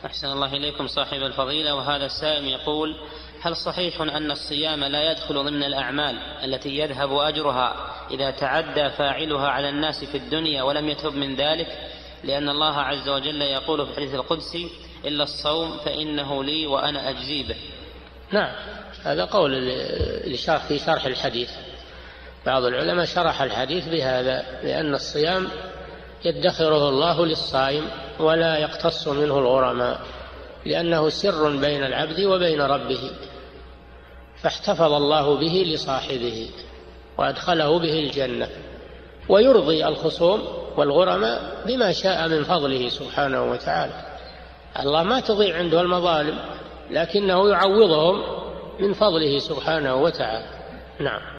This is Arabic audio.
أحسن الله إليكم صاحب الفضيلة. وهذا السائل يقول: هل صحيح أن الصيام لا يدخل ضمن الأعمال التي يذهب أجرها إذا تعدى فاعلها على الناس في الدنيا ولم يتب من ذلك، لأن الله عز وجل يقول في الحديث القدسي: إلا الصوم فإنه لي وأنا أجزي به؟ نعم، هذا قول في شرح الحديث. بعض العلماء شرح الحديث بهذا، لأن الصيام يدخره الله للصائم ولا يقتص منه الغرماء، لأنه سر بين العبد وبين ربه، فاحتفظ الله به لصاحبه وأدخله به الجنة، ويرضي الخصوم والغرماء بما شاء من فضله سبحانه وتعالى. الله ما تضيع عنده المظالم، لكنه يعوضهم من فضله سبحانه وتعالى. نعم.